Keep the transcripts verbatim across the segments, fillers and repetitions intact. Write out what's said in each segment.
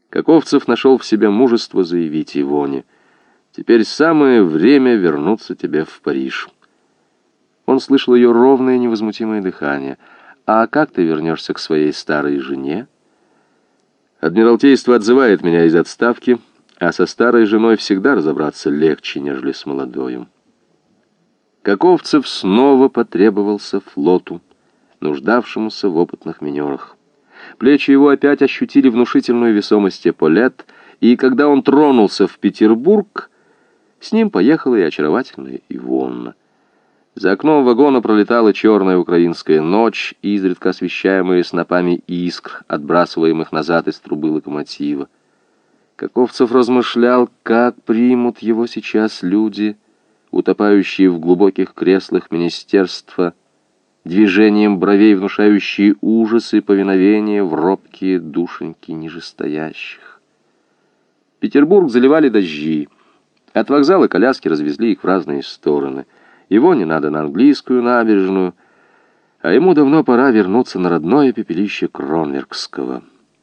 Каковцев нашел в себе мужество заявить Ивоне: «Теперь самое время вернуться тебе в Париж». Он слышал ее ровное невозмутимое дыхание. «А как ты вернешься к своей старой жене?» «Адмиралтейство отзывает меня из отставки, а со старой женой всегда разобраться легче, нежели с молодою». Каковцев снова потребовался флоту, нуждавшемуся в опытных минерах. Плечи его опять ощутили внушительную весомость эполет, и когда он тронулся в Петербург, с ним поехала и очаровательная Ивонна. За окном вагона пролетала черная украинская ночь, изредка освещаемая снопами искр, отбрасываемых назад из трубы локомотива. Каковцев размышлял, как примут его сейчас люди, утопающие в глубоких креслах министерства, движением бровей внушающие ужас и повиновение в робкие душеньки нижестоящих. Петербург заливали дожди. От вокзала коляски развезли их в разные стороны. Его не надо на английскую набережную, а ему давно пора вернуться на родное пепелище Кронверкского.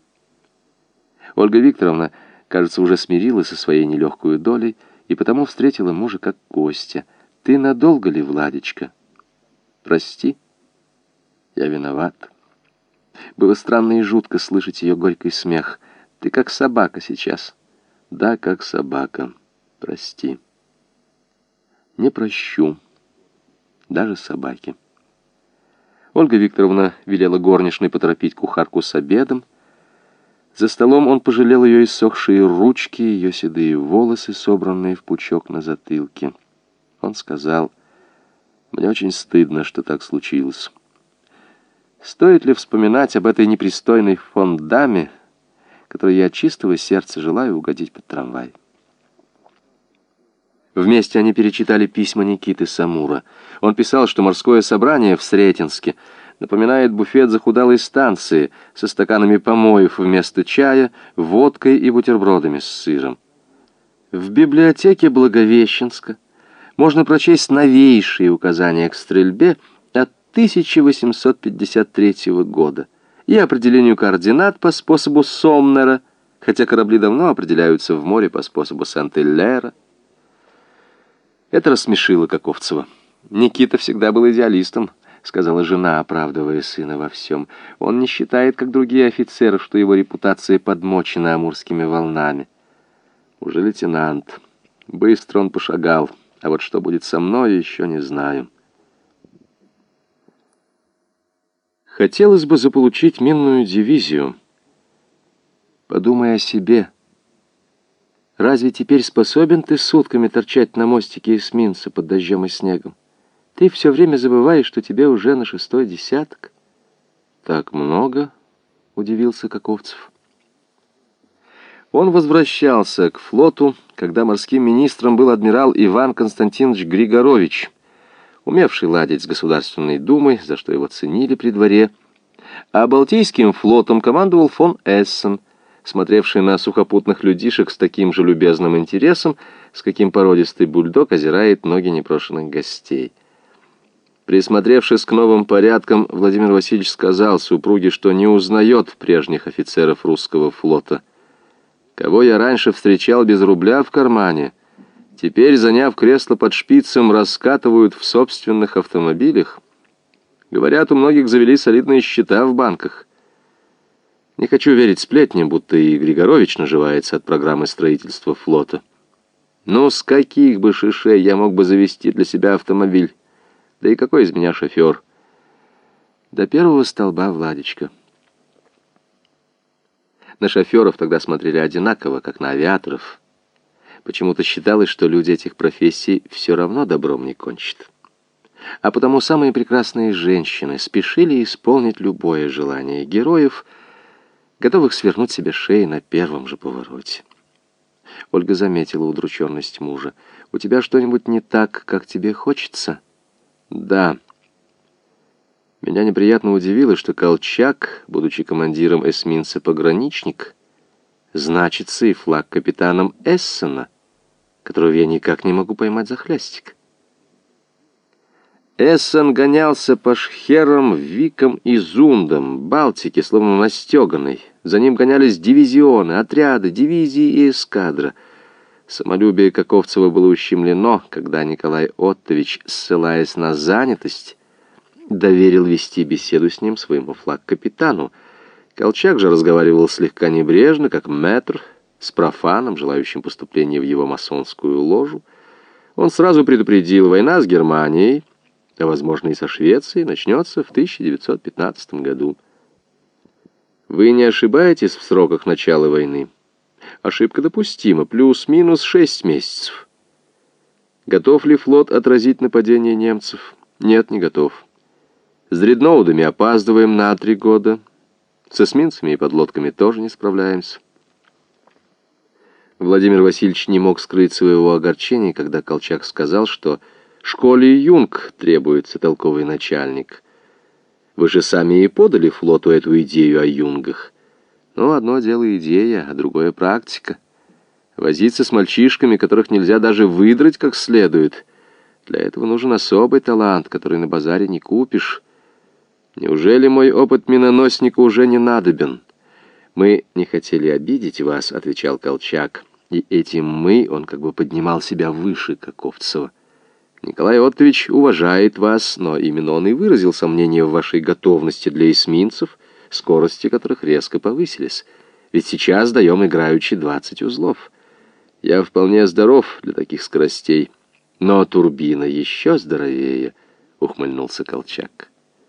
Ольга Викторовна, кажется, уже смирилась со своей нелегкой долей и потому встретила мужа как гостя. «Ты надолго ли, Владечка?» «Прости, я виноват». Было странно и жутко слышать ее горький смех. «Ты как собака сейчас». «Да, как собака. Прости». «Не прощу. Даже собаке». Ольга Викторовна велела горничной поторопить кухарку с обедом. За столом он пожалел ее иссохшие ручки, ее седые волосы, собранные в пучок на затылке. Он сказал: «Мне очень стыдно, что так случилось. Стоит ли вспоминать об этой непристойной фон-даме, которой я от чистого сердца желаю угодить под трамвай?» Вместе они перечитали письма Никиты Самура. Он писал, что морское собрание в Сретенске напоминает буфет захудалой станции со стаканами помоев вместо чая, водкой и бутербродами с сыром. В библиотеке Благовещенска можно прочесть новейшие указания к стрельбе от тысяча восемьсот пятьдесят третьего года и определению координат по способу Сомнера, хотя корабли давно определяются в море по способу Сент-Эллера. Это рассмешило Каковцева. «Никита всегда был идеалистом», — сказала жена, оправдывая сына во всем. «Он не считает, как другие офицеры, что его репутация подмочена амурскими волнами». Уже лейтенант. Быстро он пошагал, а вот что будет со мной, еще не знаю. Хотелось бы заполучить минную дивизию. Подумай о себе. Разве теперь способен ты сутками торчать на мостике эсминца под дождем и снегом? Ты все время забываешь, что тебе уже на шестой десяток. Так много? Удивился Каковцев. Он возвращался к флоту, когда морским министром был адмирал Иван Константинович Григорович, умевший ладить с Государственной Думой, за что его ценили при дворе, а Балтийским флотом командовал фон Эссен, смотревший на сухопутных людишек с таким же любезным интересом, с каким породистый бульдог озирает ноги непрошенных гостей. Присмотревшись к новым порядкам, Владимир Васильевич сказал супруге, что не узнает прежних офицеров русского флота. «Кого я раньше встречал без рубля в кармане, теперь, заняв кресло под шпицем, раскатывают в собственных автомобилях. Говорят, у многих завели солидные счета в банках. Не хочу верить сплетням, будто и Григорович наживается от программы строительства флота. Ну, с каких бы шишей я мог бы завести для себя автомобиль? Да и какой из меня шофер? До первого столба, Владечка». На шоферов тогда смотрели одинаково, как на авиаторов. Почему-то считалось, что люди этих профессий все равно добром не кончат. А потому самые прекрасные женщины спешили исполнить любое желание героев, готовых свернуть себе шеи на первом же повороте. Ольга заметила удрученность мужа. «У тебя что-нибудь не так, как тебе хочется?» «Да». Меня неприятно удивило, что Колчак, будучи командиром эсминца «Пограничник», значится и флаг капитаном Эссена, которого я никак не могу поймать за хлястик. Эссен гонялся по шхерам, викам и зундам Балтики, словно настеганный. За ним гонялись дивизионы, отряды, дивизии и эскадра. Самолюбие Каковцева было ущемлено, когда Николай Оттович, ссылаясь на занятость, доверил вести беседу с ним своему флаг-капитану. Колчак же разговаривал слегка небрежно, как мэтр, с профаном, желающим поступления в его масонскую ложу. Он сразу предупредил: война с Германией, а возможно и со Швецией, начнется в тысяча девятьсот пятнадцатом году. Вы не ошибаетесь в сроках начала войны. Ошибка допустима, плюс-минус шесть месяцев. Готов ли флот отразить нападение немцев? Нет, не готов. С дредноудами опаздываем на три года. С эсминцами и подлодками тоже не справляемся. Владимир Васильевич не мог скрыть своего огорчения, когда Колчак сказал, что школе Юнг требуется толковый начальник. Вы же сами и подали флоту эту идею о юнгах. Но одно дело идея, а другое практика. Возиться с мальчишками, которых нельзя даже выдрать как следует. Для этого нужен особый талант, который на базаре не купишь. Неужели мой опыт миноносника уже не надобен? Мы не хотели обидеть вас, отвечал Колчак. И этим «мы» он как бы поднимал себя выше Каковцева. Николай Оттович уважает вас, но именно он и выразил сомнение в вашей готовности для эсминцев, скорости которых резко повысились. Ведь сейчас даем играючи двадцать узлов. Я вполне здоров для таких скоростей, но турбина еще здоровее, ухмыльнулся Колчак.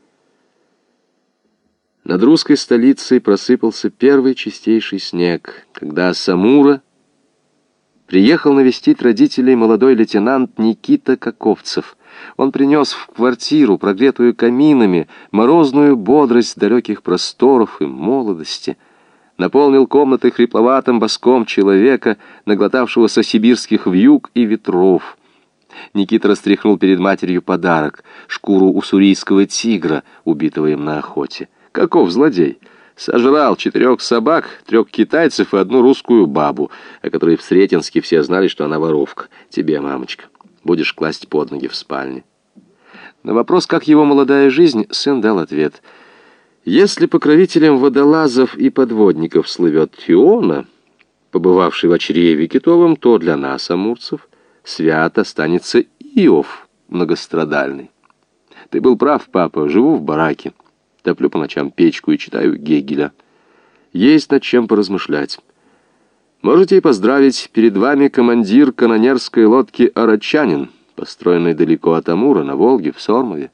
Над русской столицей просыпался первый чистейший снег, когда с Амура приехал навестить родителей молодой лейтенант Никита Каковцев. Он принес в квартиру, прогретую каминами, морозную бодрость далеких просторов и молодости, наполнил комнаты хрипловатым боском человека, наглотавшегося сибирских вьюг и ветров. Никита растряхнул перед матерью подарок — шкуру уссурийского тигра, убитого им на охоте. Каков злодей! Сожрал четырех собак, трех китайцев и одну русскую бабу, о которой в Сретенске все знали, что она воровка. Тебе, мамочка, будешь класть под ноги в спальне. На вопрос, как его молодая жизнь, сын дал ответ: если покровителем водолазов и подводников слывет Тиона, побывавший в чреве китовом, то для нас, амурцев, свят останется Иов многострадальный. Ты был прав, папа, живу в бараке. Топлю по ночам печку и читаю Гегеля. Есть над чем поразмышлять. Можете и поздравить, перед вами командир канонерской лодки «Арачанин», построенной далеко от Амура, на Волге, в Сормове.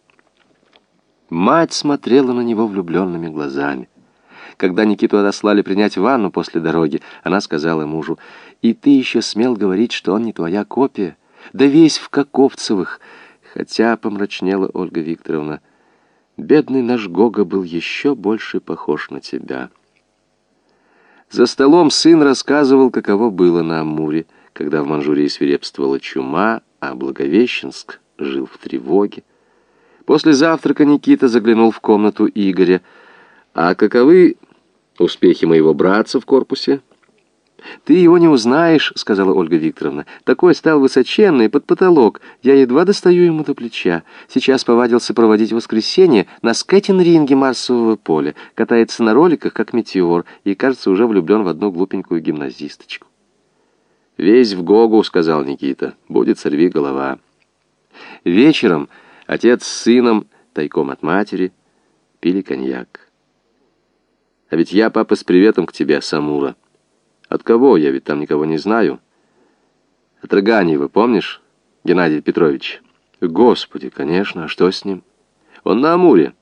Мать смотрела на него влюбленными глазами. Когда Никиту отослали принять ванну после дороги, она сказала мужу: «И ты еще смел говорить, что он не твоя копия? Да весь в Каковцевых!» Хотя, помрачнела Ольга Викторовна, бедный наш Гога был еще больше похож на тебя. За столом сын рассказывал, каково было на Амуре, когда в Манчжурии свирепствовала чума, а Благовещенск жил в тревоге. После завтрака Никита заглянул в комнату Игоря. «А каковы успехи моего братца в корпусе?» «Ты его не узнаешь», — сказала Ольга Викторовна. «Такой стал высоченный, под потолок. Я едва достаю ему до плеча. Сейчас повадился проводить воскресенье на скейтинг-ринге Марсового поля. Катается на роликах, как метеор, и, кажется, уже влюблен в одну глупенькую гимназисточку». «Весь в Гогу», — сказал Никита. «Будет сорви голова». Вечером отец с сыном, тайком от матери, пили коньяк. «А ведь я, папа, с приветом к тебе, Самура». «От кого? Я ведь там никого не знаю». «От Роганьева, помнишь, Геннадий Петрович?» «Господи, конечно, а что с ним?» «Он на Амуре.